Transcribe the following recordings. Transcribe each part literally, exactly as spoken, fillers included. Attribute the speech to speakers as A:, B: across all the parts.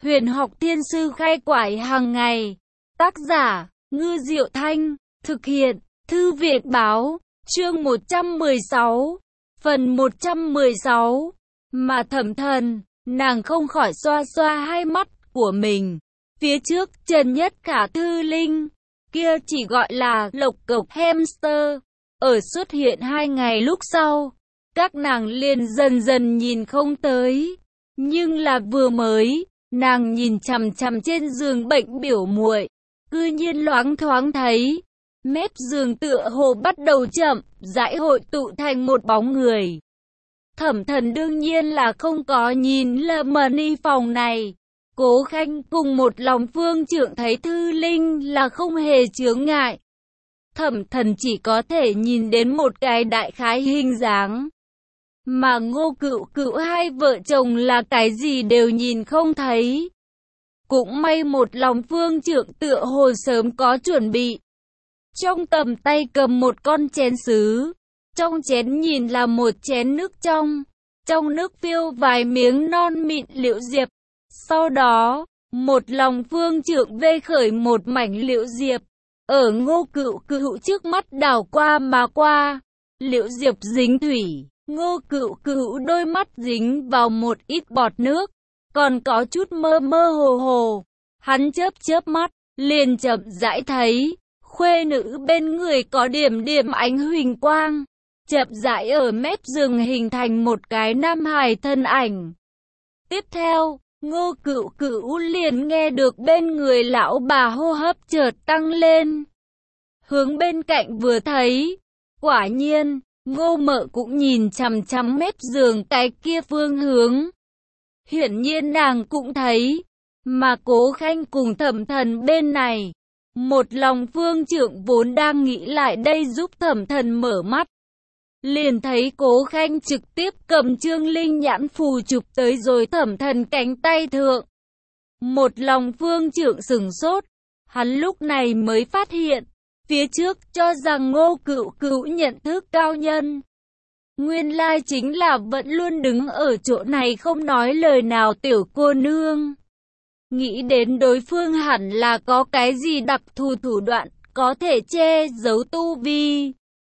A: Huyền học thiên sư khai quải hàng ngày. Tác giả, Ngư Diệu Thanh. Thực hiện, Thư viện báo. Chương một trăm mười sáu. Phần một trăm mười sáu. Mà Thẩm Thần, nàng không khỏi xoa xoa hai mắt của mình. Phía trước, Trần Nhất Khả Thư Linh, kia chỉ gọi là lộc cộc hamster. Ở xuất hiện hai ngày lúc sau, các nàng liền dần dần nhìn không tới. Nhưng là vừa mới, nàng nhìn chằm chằm trên giường bệnh biểu muội, cư nhiên loáng thoáng thấy, mép giường tựa hồ bắt đầu chậm rãi hội tụ thành một bóng người. Thẩm Thần đương nhiên là không có nhìn lầm mani phòng này. Cố Khanh cùng một lòng phương trượng thấy Thư Linh là không hề chướng ngại. Thẩm Thần chỉ có thể nhìn đến một cái đại khái hình dáng. Mà Ngô Cựu Cựu hai vợ chồng là cái gì đều nhìn không thấy. Cũng may một lòng phương trượng tựa hồ sớm có chuẩn bị. Trong tầm tay cầm một con chén sứ. Trong chén nhìn là một chén nước trong. Trong nước phiêu vài miếng non mịn liễu diệp. Sau đó, một lòng phương trượng vê khởi một mảnh liễu diệp. Ở Ngô Cựu Cựu trước mắt đảo qua mà qua. Liễu diệp dính thủy. Ngô Cựu Cựu đôi mắt dính vào một ít bọt nước. Còn có chút mơ mơ hồ hồ. Hắn chớp chớp mắt, liền chậm rãi thấy. Khuê nữ bên người có điểm điểm ánh huỳnh quang. Chậm rãi ở mép giường hình thành một cái nam hài thân ảnh. Tiếp theo, Ngô Cựu Cựu liền nghe được bên người lão bà hô hấp chợt tăng lên. Hướng bên cạnh vừa thấy, quả nhiên, Ngô Mợ cũng nhìn chằm chằm mép giường cái kia phương hướng. Hiển nhiên nàng cũng thấy, mà Cố Khanh cùng Thẩm Thần bên này, một lòng phương trượng vốn đang nghĩ lại đây giúp Thẩm Thần mở mắt. Liền thấy Cố Khanh trực tiếp cầm Trương Linh nhãn phù chụp tới rồi Thẩm Thần cánh tay thượng. Một lòng phương trượng sửng sốt, hắn lúc này mới phát hiện, phía trước cho rằng Ngô Cựu Cựu nhận thức cao nhân. Nguyên lai chính là vẫn luôn đứng ở chỗ này không nói lời nào tiểu cô nương. Nghĩ đến đối phương hẳn là có cái gì đặc thù thủ đoạn, có thể che giấu tu vi.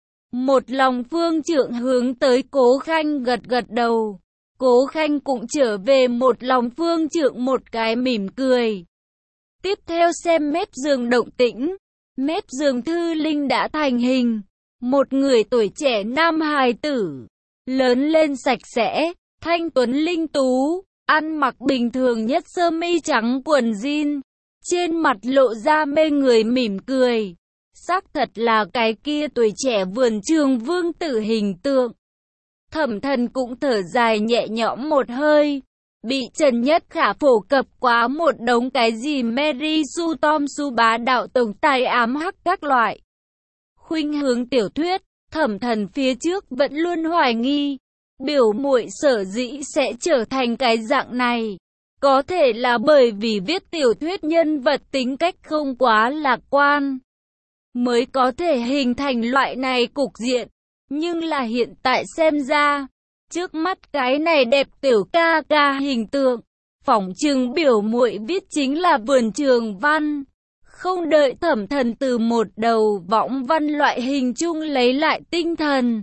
A: Một lòng phương trượng hướng tới Cố Khanh gật gật đầu. Cố Khanh cũng trở về một lòng phương trượng một cái mỉm cười. Tiếp theo xem mép giường động tĩnh. Mép giường Thư Linh đã thành hình. Một người tuổi trẻ nam hài tử. Lớn lên sạch sẽ, thanh tuấn linh tú. Ăn mặc bình thường nhất sơ mi trắng quần jean. Trên mặt lộ ra mê người mỉm cười. Xác thật là cái kia tuổi trẻ vườn trường vương tử hình tượng. Thẩm Thần cũng thở dài nhẹ nhõm một hơi. Bị Trần Nhất Khả phổ cập quá một đống cái gì Mary Sue Tom Sue bá đạo tổng tài ám hắc các loại. Khuynh hướng tiểu thuyết, Thẩm Thần phía trước vẫn luôn hoài nghi. Biểu muội sở dĩ sẽ trở thành cái dạng này. Có thể là bởi vì viết tiểu thuyết nhân vật tính cách không quá lạc quan. Mới có thể hình thành loại này cục diện. Nhưng là hiện tại xem ra, trước mắt cái này đẹp tiểu ca ca hình tượng, phỏng chừng biểu muội viết chính là vườn trường văn. Không đợi Thẩm Thần từ một đầu võng văn loại hình chung lấy lại tinh thần.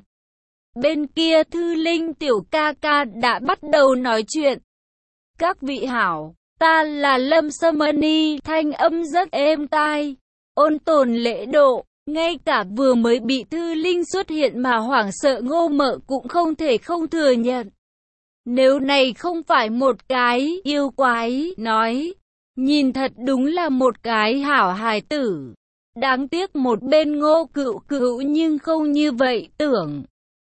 A: Bên kia Thư Linh tiểu ca ca đã bắt đầu nói chuyện. Các vị hảo, ta là Lâm Sâm Mani, thanh âm rất êm tai, ôn tồn lễ độ. Ngay cả vừa mới bị Thư Linh xuất hiện mà hoảng sợ Ngô Mợ cũng không thể không thừa nhận. Nếu này không phải một cái yêu quái, nói, nhìn thật đúng là một cái hảo hài tử. Đáng tiếc một bên Ngô Cựu Cựu nhưng không như vậy tưởng.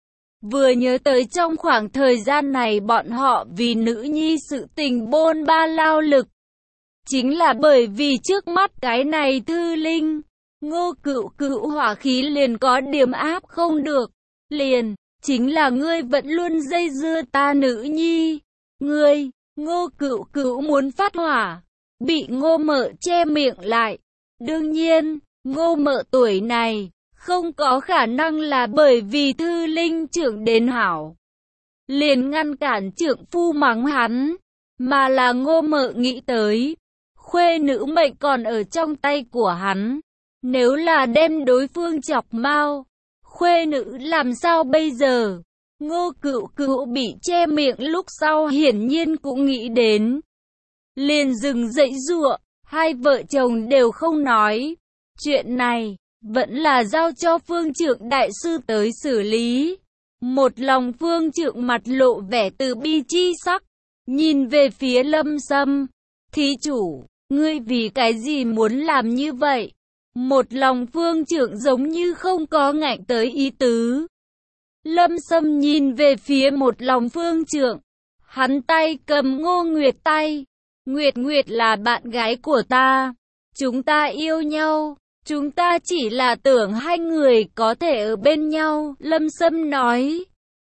A: Vừa nhớ tới trong khoảng thời gian này bọn họ vì nữ nhi sự tình bôn ba lao lực. Chính là bởi vì trước mắt cái này Thư Linh. Ngô Cựu Cựu hỏa khí liền có điểm áp không được. Liền, chính là ngươi vẫn luôn dây dưa ta nữ nhi. Ngươi, Ngô Cựu Cựu muốn phát hỏa. Bị Ngô Mợ che miệng lại. Đương nhiên, Ngô Mợ tuổi này, không có khả năng là bởi vì Thư Linh trưởng đến hảo. Liền ngăn cản trượng phu mắng hắn. mà là Ngô Mợ nghĩ tới. Khuê nữ mệnh còn ở trong tay của hắn. Nếu là đem đối phương chọc mau, khuê nữ làm sao bây giờ? Ngô Cửu Cửu bị che miệng lúc sau hiển nhiên cũng nghĩ đến. Liền dừng dậy giụa, hai vợ chồng đều không nói. Chuyện này, vẫn là giao cho Phương Trượng đại sư tới xử lý. Một lòng Phương Trượng mặt lộ vẻ từ bi chi sắc, nhìn về phía Lâm Sâm. Thí chủ, ngươi vì cái gì muốn làm như vậy? Một lòng Phương Trượng giống như không có ngạnh tới ý tứ. Lâm Sâm nhìn về phía một lòng Phương Trượng. Hắn tay cầm Ngô Nguyệt tay. Nguyệt Nguyệt là bạn gái của ta. Chúng ta yêu nhau. Chúng ta chỉ là tưởng hai người có thể ở bên nhau. Lâm Sâm nói.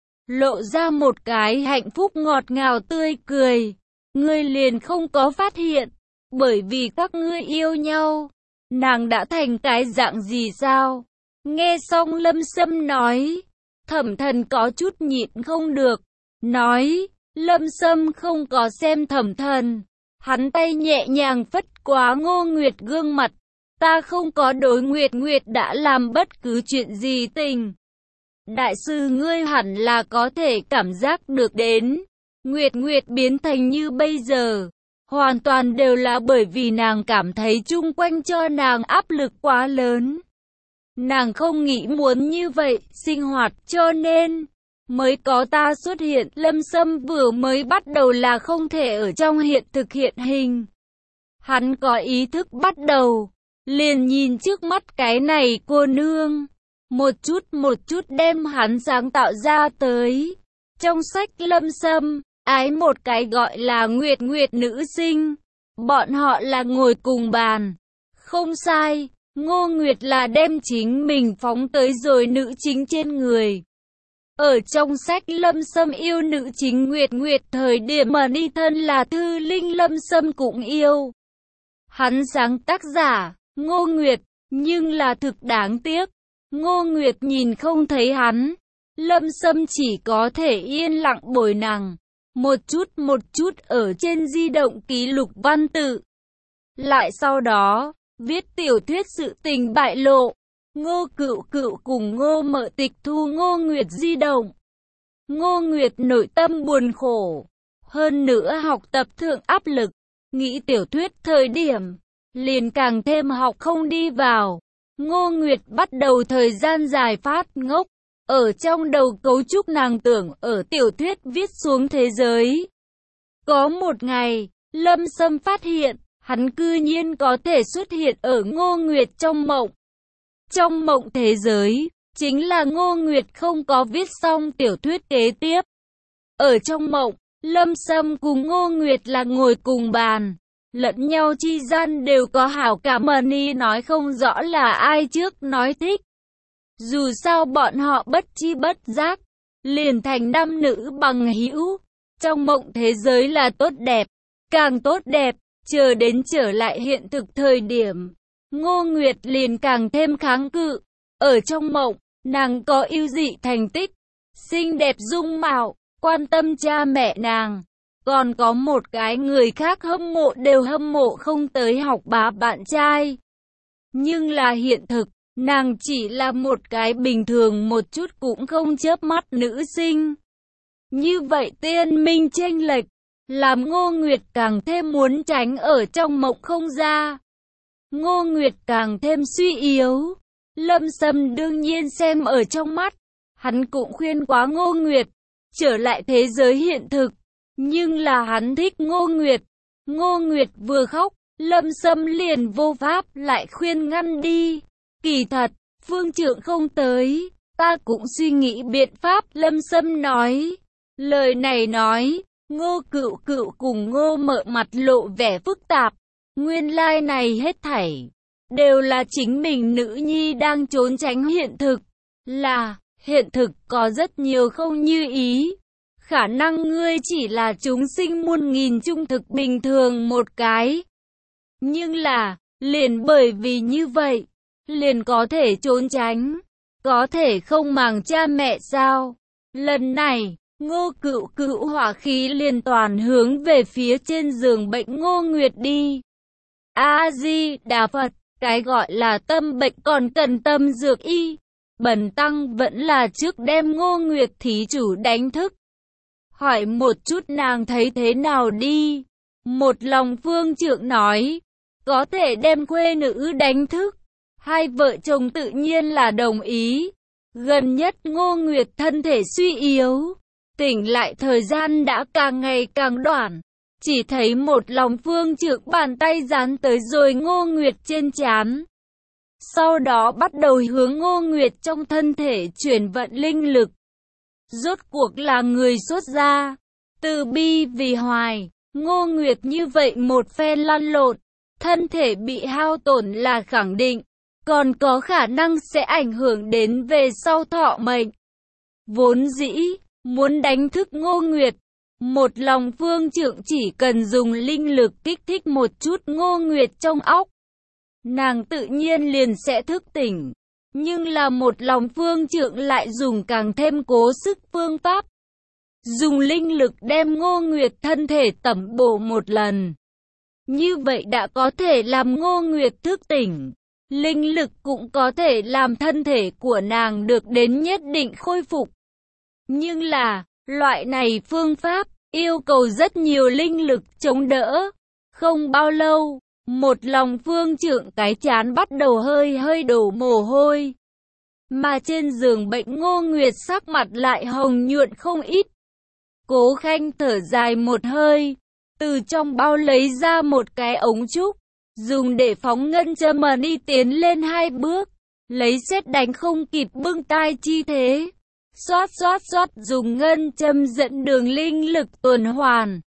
A: Lộ ra một cái hạnh phúc ngọt ngào tươi cười. Ngươi liền không có phát hiện. Bởi vì các ngươi yêu nhau, nàng đã thành cái dạng gì sao? Nghe xong Lâm Sâm nói, Thẩm Thần có chút nhịn không được, nói, Lâm Sâm không có xem Thẩm Thần. Hắn tay nhẹ nhàng phất qua Ngô Nguyệt gương mặt, ta không có đối Nguyệt Nguyệt đã làm bất cứ chuyện gì tình. Đại sư ngươi hẳn là có thể cảm giác được đến, Nguyệt Nguyệt biến thành như bây giờ. Hoàn toàn đều là bởi vì nàng cảm thấy chung quanh cho nàng áp lực quá lớn. Nàng không nghĩ muốn như vậy, sinh hoạt cho nên mới có ta xuất hiện. Lâm Sâm vừa mới bắt đầu là không thể ở trong hiện thực hiện hình. Hắn có ý thức bắt đầu, liền nhìn trước mắt cái này cô nương. Một chút một chút đem hắn sáng tạo ra tới. Trong sách Lâm Sâm, ái một cái gọi là Nguyệt Nguyệt nữ sinh. Bọn họ là ngồi cùng bàn. Không sai, Ngô Nguyệt là đem chính mình phóng tới rồi nữ chính trên người. Ở trong sách Lâm Sâm yêu nữ chính Nguyệt Nguyệt thời điểm mà ni thân là Thư Linh, Lâm Sâm cũng yêu. Hắn sáng tác giả, Ngô Nguyệt, nhưng là thực đáng tiếc. Ngô Nguyệt nhìn không thấy hắn. Lâm Sâm chỉ có thể yên lặng bồi nàng. Một chút một chút ở trên di động ký lục văn tự. Lại sau đó, viết tiểu thuyết sự tình bại lộ. Ngô Cửu Cửu cùng Ngô Mợ tịch thu Ngô Nguyệt di động. Ngô Nguyệt nội tâm buồn khổ. Hơn nữa học tập thượng áp lực. Nghĩ tiểu thuyết thời điểm, liền càng thêm học không đi vào. Ngô Nguyệt bắt đầu thời gian dài phát ngốc. Ở trong đầu cấu trúc nàng tưởng ở tiểu thuyết viết xuống thế giới. Có một ngày, Lâm Sâm phát hiện, hắn cư nhiên có thể xuất hiện ở Ngô Nguyệt trong mộng. Trong mộng thế giới, chính là Ngô Nguyệt không có viết xong tiểu thuyết kế tiếp. Ở trong mộng, Lâm Sâm cùng Ngô Nguyệt là ngồi cùng bàn. Lẫn nhau chi gian đều có hảo cảm, mà ni nói không rõ là ai trước nói thích. Dù sao bọn họ bất chi bất giác, liền thành nam nữ bằng hữu. Trong mộng thế giới là tốt đẹp, càng tốt đẹp, chờ đến trở lại hiện thực thời điểm. Ngô Nguyệt liền càng thêm kháng cự. Ở trong mộng, nàng có ưu dị thành tích, xinh đẹp dung mạo, quan tâm cha mẹ nàng. Còn có một cái người khác hâm mộ đều hâm mộ không tới học bá bạn trai. Nhưng là hiện thực, nàng chỉ là một cái bình thường một chút cũng không chớp mắt nữ sinh. Như vậy tiên minh chênh lệch, làm Ngô Nguyệt càng thêm muốn tránh ở trong mộng không ra. Ngô Nguyệt càng thêm suy yếu. Lâm Sâm đương nhiên xem ở trong mắt. Hắn cũng khuyên quá Ngô Nguyệt trở lại thế giới hiện thực. Nhưng là hắn thích Ngô Nguyệt. Ngô Nguyệt vừa khóc, Lâm Sâm liền vô pháp lại khuyên ngăn đi. Kỳ thật, Phương Trượng không tới, ta cũng suy nghĩ biện pháp. Lâm Sâm nói. Lời này nói, Ngô Cửu Cửu cùng Ngô Mợ mặt lộ vẻ phức tạp. Nguyên lai like này hết thảy đều là chính mình nữ nhi đang trốn tránh hiện thực. Là, hiện thực có rất nhiều không như ý. Khả năng ngươi chỉ là chúng sinh muôn nghìn trung thực bình thường một cái. Nhưng là, liền bởi vì như vậy, liền có thể trốn tránh, có thể không màng cha mẹ sao? Lần này, Ngô Cựu Cựu hỏa khí liền toàn hướng về phía trên giường bệnh Ngô Nguyệt đi. A-di-đà Phật, cái gọi là tâm bệnh còn cần tâm dược y. Bần tăng vẫn là trước đem Ngô Nguyệt thí chủ đánh thức. Hỏi một chút nàng thấy thế nào đi. Một lòng phương trượng nói, có thể đem khuê nữ đánh thức. Hai vợ chồng tự nhiên là đồng ý. Gần nhất Ngô Nguyệt thân thể suy yếu, tỉnh lại thời gian đã càng ngày càng đoạn. Chỉ thấy một lòng phương trượng bàn tay dán tới rồi Ngô Nguyệt trên trán. Sau đó bắt đầu hướng Ngô Nguyệt trong thân thể chuyển vận linh lực. Rốt cuộc là người xuất gia, từ bi vì hoài. Ngô Nguyệt như vậy một phen lăn lộn, thân thể bị hao tổn là khẳng định, còn có khả năng sẽ ảnh hưởng đến về sau thọ mệnh. Vốn dĩ, muốn đánh thức Ngô Nguyệt, một lòng phương trượng chỉ cần dùng linh lực kích thích một chút Ngô Nguyệt trong óc, nàng tự nhiên liền sẽ thức tỉnh. Nhưng là một lòng phương trượng lại dùng càng thêm cố sức phương pháp. Dùng linh lực đem Ngô Nguyệt thân thể tẩm bổ một lần. Như vậy đã có thể làm Ngô Nguyệt thức tỉnh. Linh lực cũng có thể làm thân thể của nàng được đến nhất định khôi phục. Nhưng là, loại này phương pháp, yêu cầu rất nhiều linh lực chống đỡ. Không bao lâu, một lòng phương trượng cái chán bắt đầu hơi hơi đổ mồ hôi. Mà trên giường bệnh Ngô Nguyệt sắc mặt lại hồng nhuận không ít. Cố Khanh thở dài một hơi, từ trong bao lấy ra một cái ống trúc, dùng để phóng ngân châm mà đi tiến lên hai bước, lấy sét đánh không kịp bưng tai chi thế. Xoát xoát xoát dùng ngân châm dẫn đường linh lực tuần hoàn.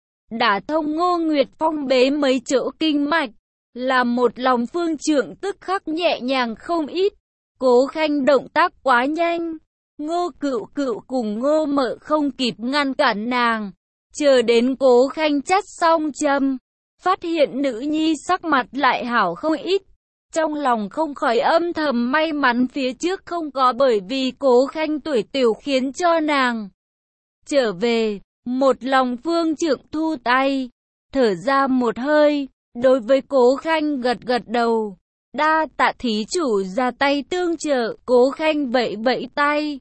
A: Đả thông Ngô Nguyệt phong bế mấy chỗ kinh mạch, làm một lòng phương trượng tức khắc nhẹ nhàng không ít. Cố Khanh động tác quá nhanh, Ngô Cựu Cựu cùng Ngô Mợ không kịp ngăn cản nàng. Chờ đến Cố Khanh chắt xong châm, phát hiện nữ nhi sắc mặt lại hảo không ít. Trong lòng không khỏi âm thầm may mắn phía trước không có bởi vì Cố Khanh tuổi tiểu khiến cho nàng trở về. Một lòng phương trượng thu tay, thở ra một hơi, đối với Cố Khanh gật gật đầu. Đa tạ thí chủ ra tay tương trợ. Cố Khanh vẫy vẫy tay.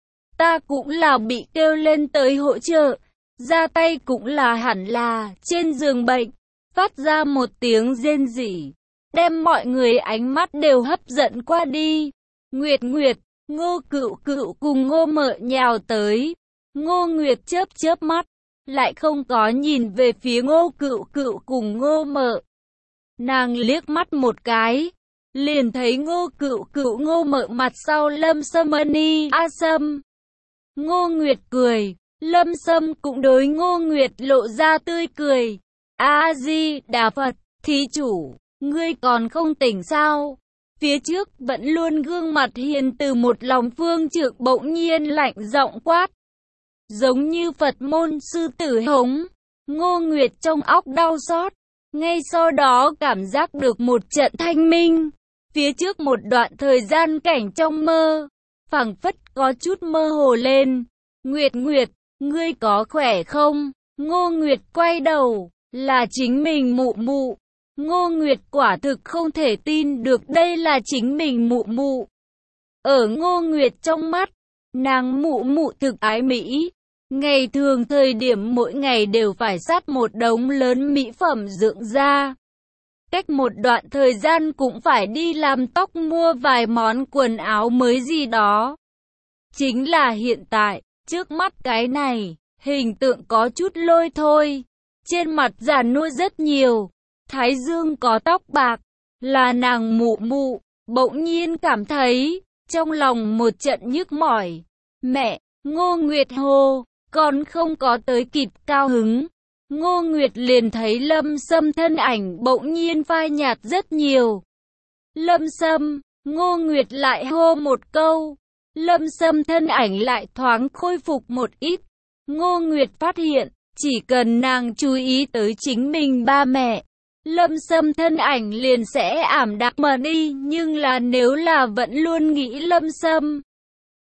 A: Ta cũng là bị kêu lên tới hỗ trợ, ra tay cũng là hẳn là. Trên giường bệnh, phát ra một tiếng rên rỉ, đem mọi người ánh mắt đều hấp dẫn qua đi. Nguyệt Nguyệt, Ngô Cựu Cựu cùng Ngô Mợ nhào tới. Ngô Nguyệt chớp chớp mắt, lại không có nhìn về phía Ngô Cựu Cựu cùng Ngô Mợ. Nàng liếc mắt một cái, liền thấy Ngô Cựu Cựu Ngô Mợ mặt sau Lâm Sâm Ni A Sâm. Ngô Nguyệt cười, Lâm Sâm cũng đối Ngô Nguyệt lộ ra tươi cười. A-di-đà Phật, thí chủ, ngươi còn không tỉnh sao? Phía trước vẫn luôn gương mặt hiền từ một lòng phương trượng bỗng nhiên lạnh giọng quát. Giống như Phật môn sư tử hống. Ngô Nguyệt trong óc đau xót, ngay sau đó cảm giác được một trận thanh minh. Phía trước một đoạn thời gian cảnh trong mơ, phảng phất có chút mơ hồ lên. Nguyệt Nguyệt, ngươi có khỏe không? Ngô Nguyệt quay đầu, là chính mình mụ mụ. Ngô Nguyệt quả thực không thể tin được đây là chính mình mụ mụ. Ở Ngô Nguyệt trong mắt, nàng mụ mụ thực ái mỹ. Ngày thường thời điểm mỗi ngày đều phải sát một đống lớn mỹ phẩm dưỡng da. Cách một đoạn thời gian cũng phải đi làm tóc mua vài món quần áo mới gì đó. Chính là hiện tại, trước mắt cái này, hình tượng có chút lôi thôi. Trên mặt già nua rất nhiều, thái dương có tóc bạc, là nàng mụ mụ. Bỗng nhiên cảm thấy, trong lòng một trận nhức mỏi. Mẹ, Ngô Nguyệt hô, còn không có tới kịp cao hứng. Ngô Nguyệt liền thấy Lâm Sâm thân ảnh bỗng nhiên phai nhạt rất nhiều. Lâm Sâm, Ngô Nguyệt lại hô một câu. Lâm Sâm thân ảnh lại thoáng khôi phục một ít. Ngô Nguyệt phát hiện, chỉ cần nàng chú ý tới chính mình ba mẹ, Lâm Sâm thân ảnh liền sẽ ảm đạm mà đi. Nhưng là nếu là vẫn luôn nghĩ Lâm Sâm,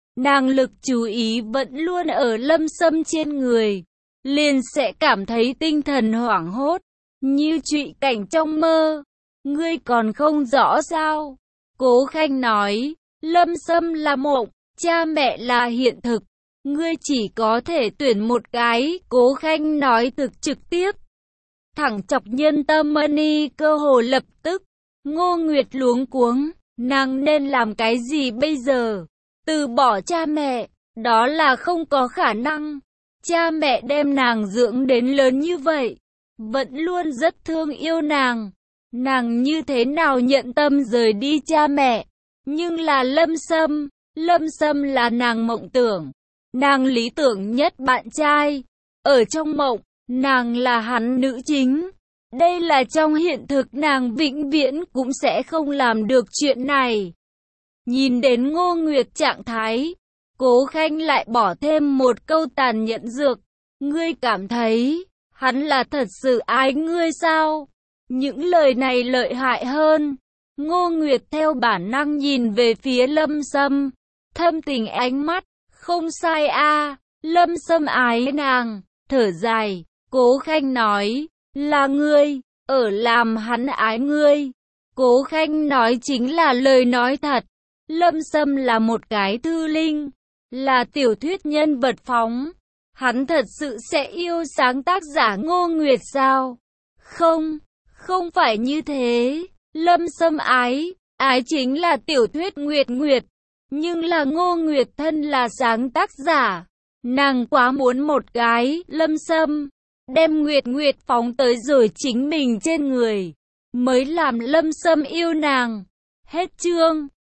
A: nàng lực chú ý vẫn luôn ở Lâm Sâm trên người, liền sẽ cảm thấy tinh thần hoảng hốt, như trụy cảnh trong mơ. Ngươi còn không rõ sao? Cố Khanh nói, Lâm Sâm là mộng, cha mẹ là hiện thực. Ngươi chỉ có thể tuyển một cái, Cố Khanh nói thực trực tiếp. Thẳng chọc nhân tâm Mani cơ hồ lập tức. Ngô Nguyệt luống cuống, nàng nên làm cái gì bây giờ? Từ bỏ cha mẹ, đó là không có khả năng. Cha mẹ đem nàng dưỡng đến lớn như vậy, vẫn luôn rất thương yêu nàng. Nàng như thế nào nhận tâm rời đi cha mẹ? Nhưng là Lâm Sâm, Lâm Sâm là nàng mộng tưởng, nàng lý tưởng nhất bạn trai. Ở trong mộng, nàng là hắn nữ chính. Đây là trong hiện thực nàng vĩnh viễn cũng sẽ không làm được chuyện này. Nhìn đến Ngô Nguyệt trạng thái, Cố Khanh lại bỏ thêm một câu tàn nhẫn dược. Ngươi cảm thấy, hắn là thật sự ái ngươi sao? Những lời này lợi hại hơn. Ngô Nguyệt theo bản năng nhìn về phía Lâm Sâm, thâm tình ánh mắt, không sai a, Lâm Sâm ái nàng, thở dài, Cố Khanh nói, là ngươi, ở làm hắn ái ngươi. Cố Khanh nói chính là lời nói thật. Lâm Sâm là một cái thư linh, là tiểu thuyết nhân vật phóng. Hắn thật sự sẽ yêu sáng tác giả Ngô Nguyệt sao? Không, không phải như thế. Lâm Sâm ái, ái chính là tiểu thuyết Nguyệt Nguyệt. Nhưng là Ngô Nguyệt thân là sáng tác giả. Nàng quá muốn một cái, Lâm Sâm. Đem Nguyệt Nguyệt phóng tới rồi chính mình trên người. Mới làm Lâm Sâm yêu nàng. Hết chương.